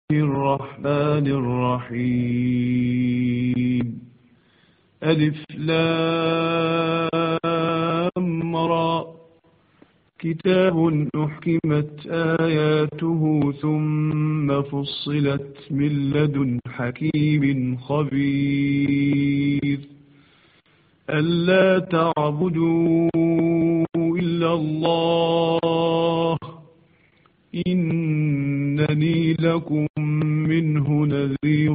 الرحمن الرحيم ألف لام را كتاب أحكمت آياته ثم فصلت من لدن حكيم خبير ألا تعبدوا إلا الله إنني لكم منه نذير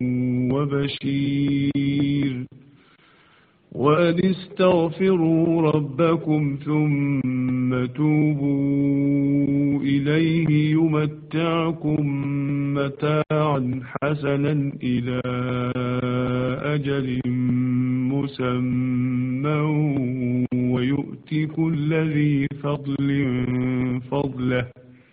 وبشير وأن استغفروا ربكم ثم توبوا إليه يمتعكم متاعا حسنا إلى أجل مسمى ويؤتي كل ذي فضل فضله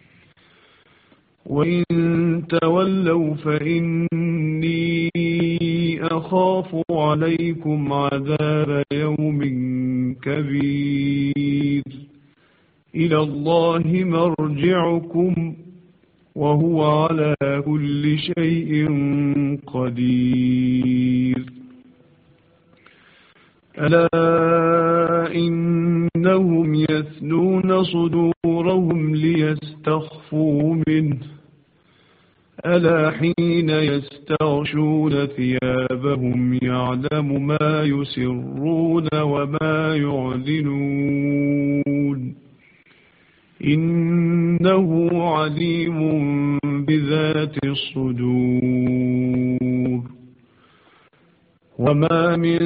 وإن تولوا فإني أخاف عليكم عذاب يوم كبير إلى الله مرجعكم وهو على كل شيء قدير ألا إنهم يثنون صدورهم ليستخفوا منه ألا حين يستغشون ثيابهم يعلم ما يسرون وما يعلنون إنه عليم بذات الصدور وما من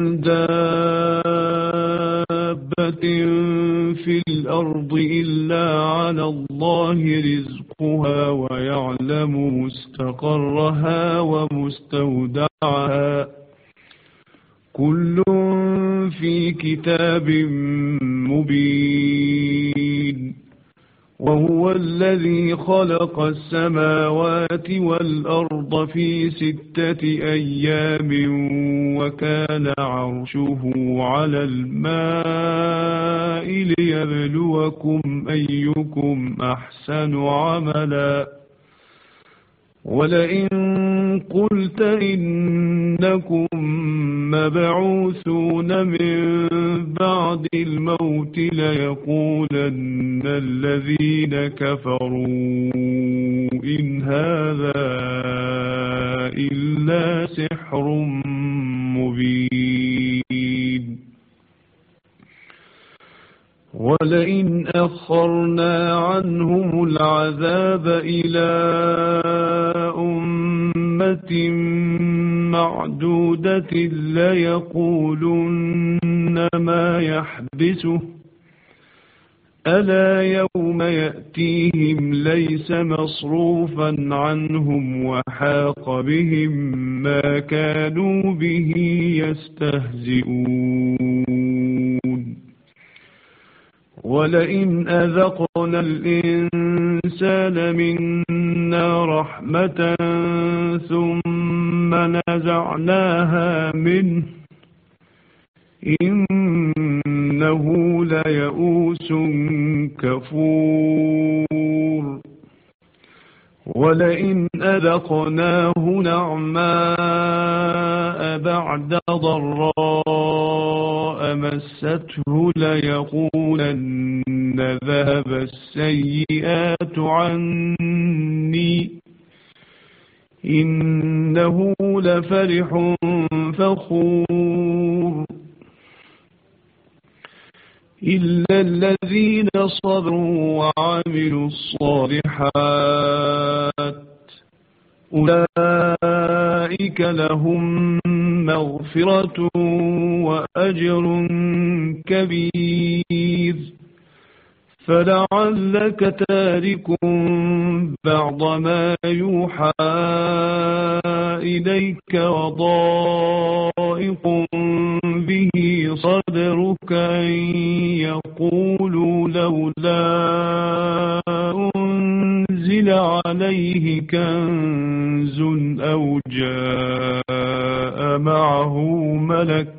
دابة في الأرض إلا على الله رزقها ويعلم مستقرها ومستودعها كل في كتاب مبين وهو الذي خلق السماوات والأرض في 6 أيام وكان عرشه على الماء ليبلوكم أيكم أحسن عملا ولئن قلت إنكم مبعوثون من بعد الموت ليقولن الذين كفروا إن هذا إلا سحر مبين ولئن أخرنا عنهم العذاب إلى أمة معدودة ليقولن ما يحبسه ألا يوم يأتيهم ليس مصروفا عنهم وحاق بهم ما كانوا به يستهزئون ولئن أذقنا الإنسان منا رحمة ثم نزعناها منه إنه ليئوس كفور ولئن أذقناه نعماء بعد ضراء مسته ليقولن ذهب السيئات عني إنه لفرح فخور إلا الذين صبروا وعملوا الصالحات أولئك لهم مغفرة وأجر كبير فلعلك تارك بعض ما يوحى إليك وضائق به صدرك أن يقولوا لولا أنزل عليه كنز أو جاء معه ملك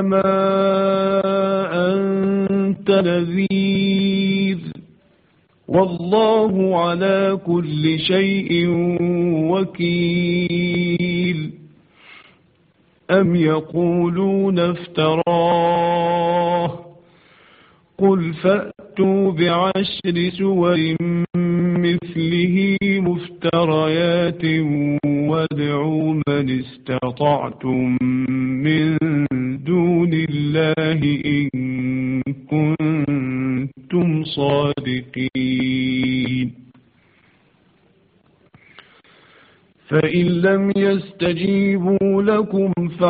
إنما أنت نذير والله على كل شيء وكيل. أم يقولون افتراه قل فأتوا بعشر سور مثله مفتريات وادعوا من استطعتم من دون الله إن كنتم صادقين. فإن لم يستجيبوا لكم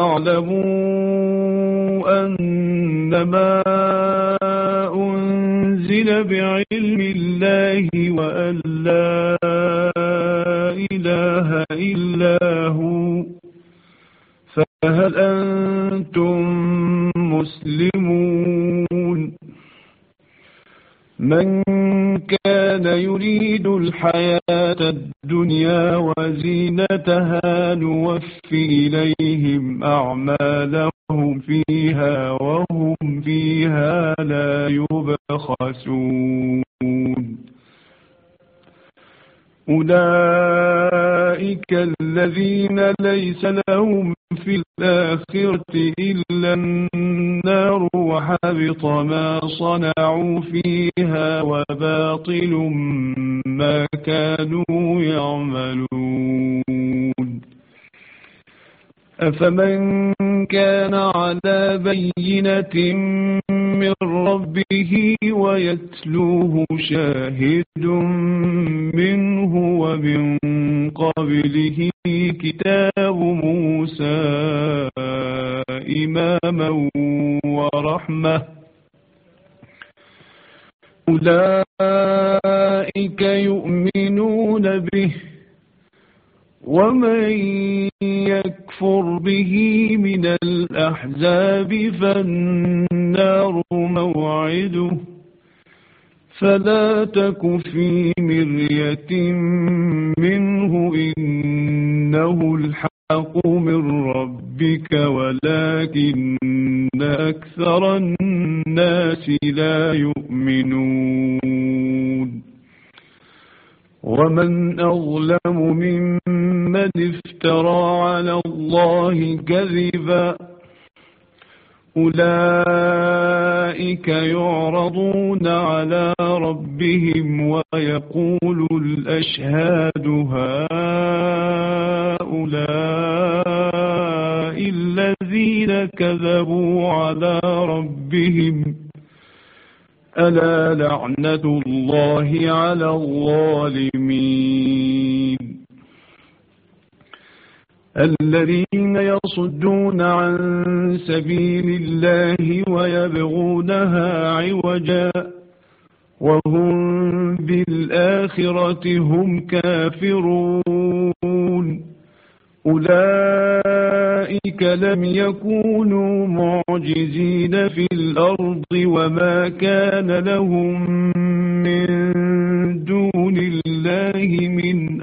فاعلموا أنما أنزل بعلم الله وأن لا إله إلا هو، فهل أنتم مسلمون؟ من كان يريد الحياة الدنيا وزينتها نوف إليهم أعمالهم فيها وهم فيها لا يبخسون. أولئك الذين ليس لهم في الآخرة إلا النار وحبط ما صنعوا فيها وباطل ما كانوا يعملون. أفمن كان على بينة من ربه ويتلوه شاهد منه ومن قبله كتاب موسى إماما ورحمة، أولئك يؤمنون به، ومن يكفر به من الأحزاب فالنار موعده، فلا تك في مرية منه إنه الحق من ربك ولكن أكثر الناس لا يؤمنون. ومن أظلم ممن افترى على الله كذبا، أولئك يعرضون على ربهم ويقول الأشهاد هؤلاء الذين كذبوا على ربهم، ألا لعنة الله على الظالمين. الذين يصدون عن سبيل الله ويبغونها عوجا وهم بالآخرة هم كافرون، أولئك لم يكونوا معجزين في الأرض وما كان لهم من دون الله من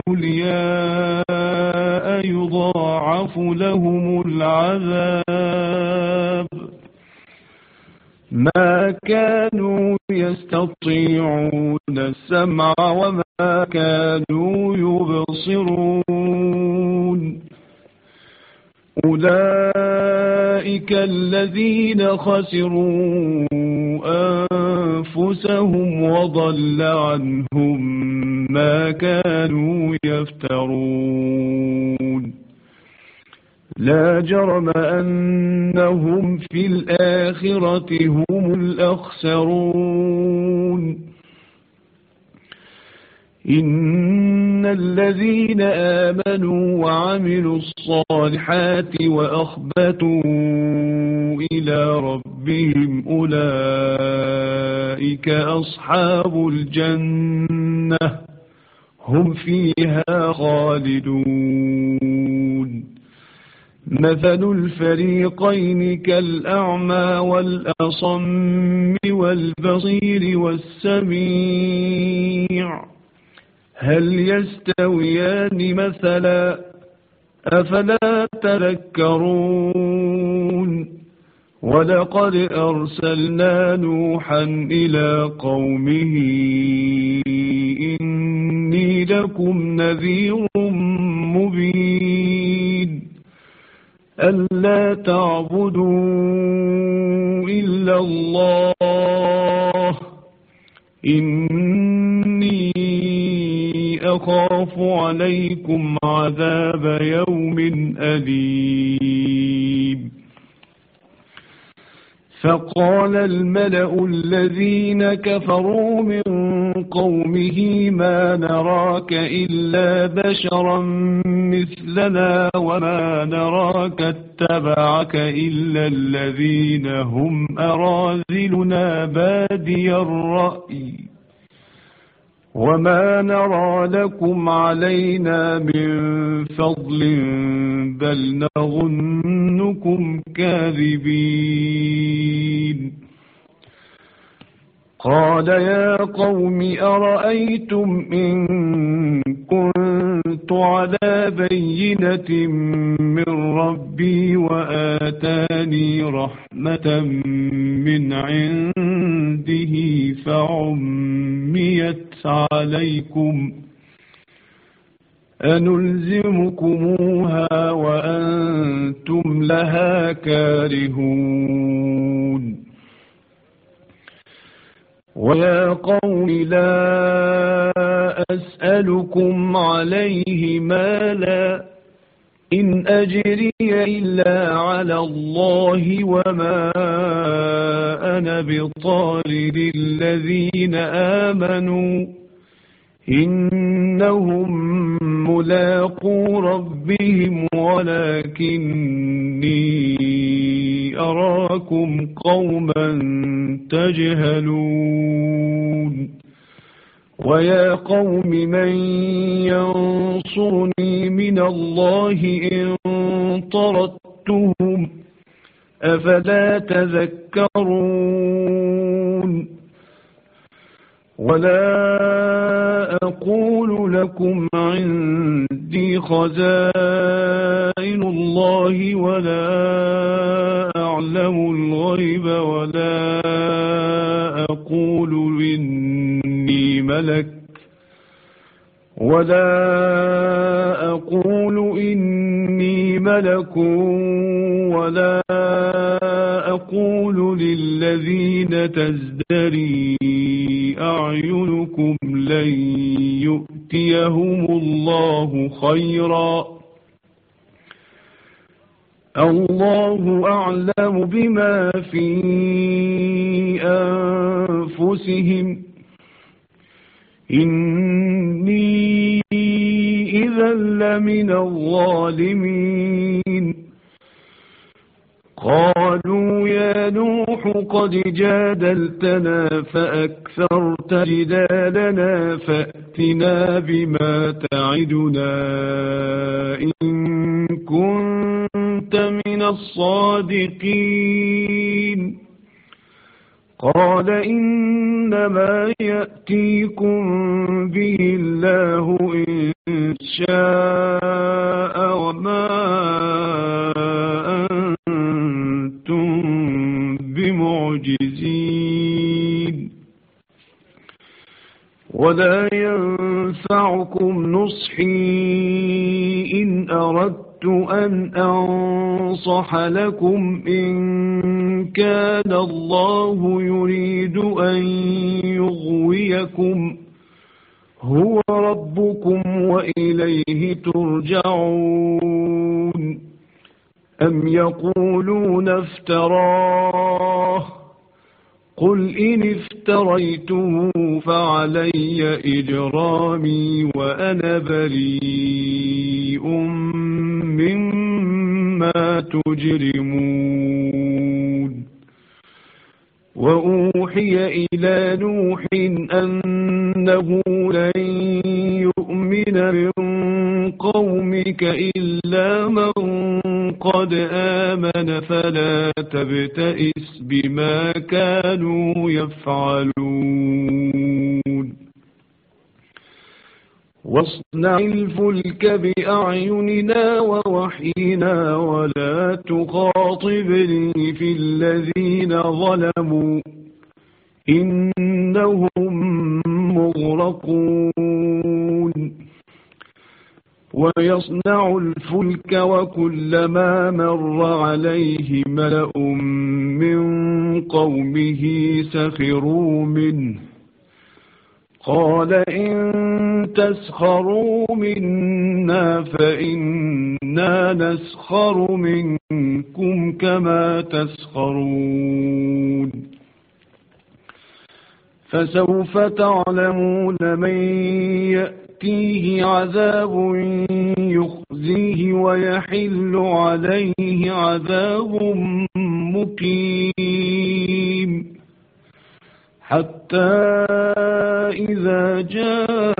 أولياء يضاعف لهم العذاب، ما كانوا يستطيعون السمع وما كانوا يبصرون. أولئك الذين خسروا أنفسهم وضل عنهم ما كانوا يفترون. لا جرم أنهم في الآخرة هم الأخسرون. إن الذين آمنوا وعملوا الصالحات وأخبتوا إلى ربهم أولئك أصحاب الجنة هم فيها خالدون. مثل الفريقين كالأعمى والأصم والبصير والسميع، هل يستويان مثلا؟ أفلا تذكرون. ولقد أرسلنا نوحا إلى قومه إني لكم نذير مبين ألا تعبدوا إلا الله إني أخاف عليكم عذاب يوم أليم فقال الملأ الذين كفروا من قومه ما نراك إلا بشرا مثلنا وما نراك اتبعك إلا الذين هم أراذلنا بادي الرأي وما نرى لكم علينا من فضل بل نظنكم كاذبين قال يا قوم أرأيتم إن كنت على بينة من ربي وآتاني رحمة من عنده فعميت عليكم أنلزمكموها وأنتم لها كارهون ويا قوم لا أسألكم عليه مالا إن أجري إلا على الله وما أنا بطارد الذين آمنوا إنهم ملاقو ربهم ولكني أراكم قوما تجهلون ويا قوم من ينصرني من الله إن طردتهم أفلا تذكرون ولا أقول لكم عندي خزائن الله ولا أعلم الغيب ولا أقول إني ملك ولا أقول للذين تزدري أعينكم لن يؤتيهم الله خيرا الله أعلم بما في أنفسهم إني إذا لمن الظالمين قالوا يا نوح قد جادلتنا فأكثرت جدالنا فأتنا بما تعدنا إن كنت من الصادقين قال إنما يأتيكم به الله إن شاء وما أنتم بمعجزين ولا ينفعكم نصحي إن أردت أن أنصح لكم إن كان الله يريد أن يغويكم هو ربكم وإليه ترجعون أم يقولون افتراه قل إن افتريته فعلي إجرامي وأنا بريء مما تجرمون وأوحي إلى نوح أنه لن يؤمن من قومك إلا من قد آمن فلا تبتئس بما كانوا يفعلون واصنع الفلك بأعيننا ووحينا ولا تخاطبني في الذين ظلموا إنهم مغرقون ويصنع الفلك وكلما مر عليه ملأ من قومه سخروا منه قال إن تسخروا منا فإنا نسخر منكم كما تسخرون فسوف تعلمون من يأتيه عذاب يخزيه ويحل عليه عذاب مقيم حتى إذا جاء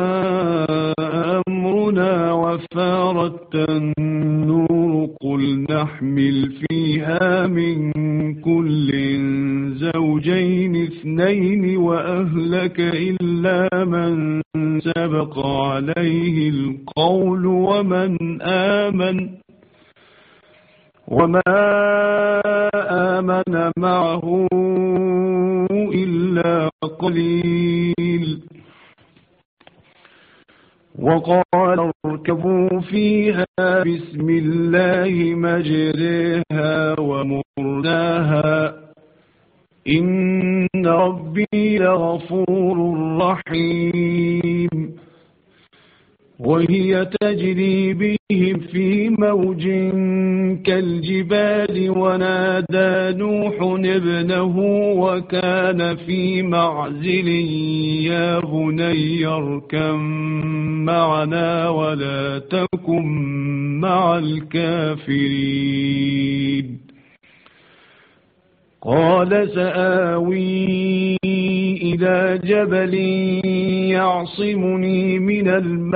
أمرنا وفارت النور قل نحمل فيها من كل زوجين اثنين وأهلك إلا من سبق عليه القول وما آمن معه إلا قليل وقال اركبوا فيها بسم الله مجريها ومرساها إن ربي لغفور رحيم وهي تجري بهم في موج كالجبال ونادى نوح ابنه وكان في معزل يا بني اركب معنا ولا تكن مع الكافرين قال سآوي إلى جبل يعصمني من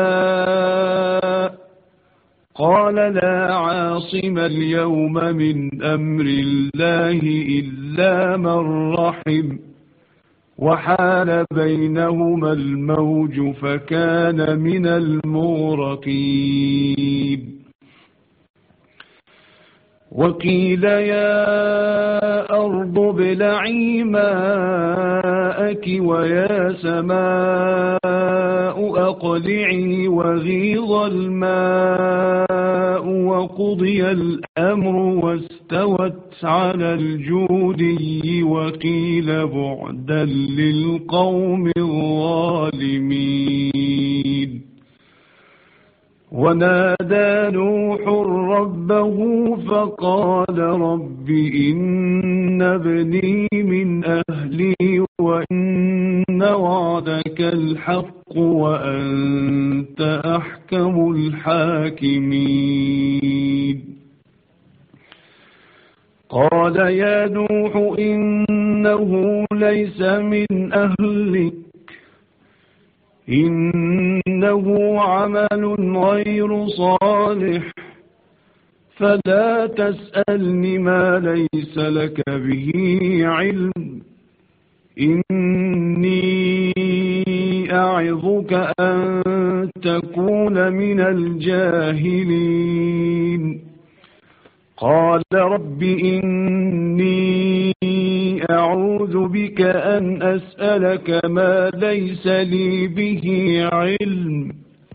الماء قال لا عاصم اليوم من أمر الله إلا من رحم وحال بينهما الموج فكان من المغرقين وقيل يا أرض ابلعي ماءك ويا سماء أقلعي وغيض الماء وقضي الأمر واستوت على الجودي وقيل بعدا للقوم الظالمين ونادى نوح ربه فقال رب إن ابني من أهلي وإن وعدك الحق وأنت أحكم الحاكمين قال يا نوح إنه ليس من أهلك إنه عمل غير صالح فلا تسألني ما ليس لك به علم إني أعظك أن تكون من الجاهلين قال رب إني أعوذ بك أن أسألك ما ليس لي به علم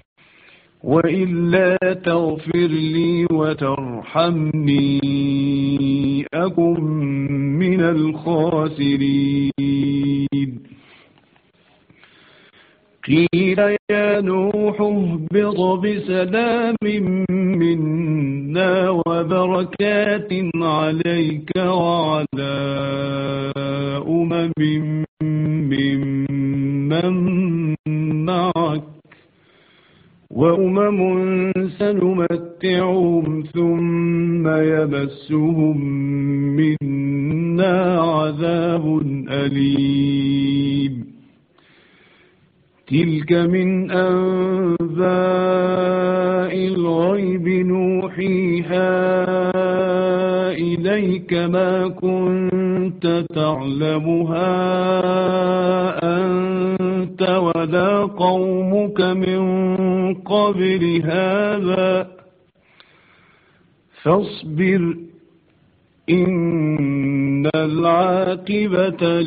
وإلا تغفر لي وترحمني أكن من الخاسرين قيل يا نوح اهبط بسلام منا وبركات عليك وعلى ممن معك وأمم سنمتعهم ثم يمسهم منا عذاب أليم تلك من أنباء الغيب نوحيها إليك ما كنت تعلمها أنت أنت ولا قومك من قبل هذا فاصبر إن العاقبة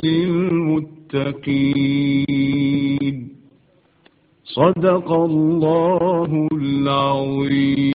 للمتقين. صدق الله العظيم.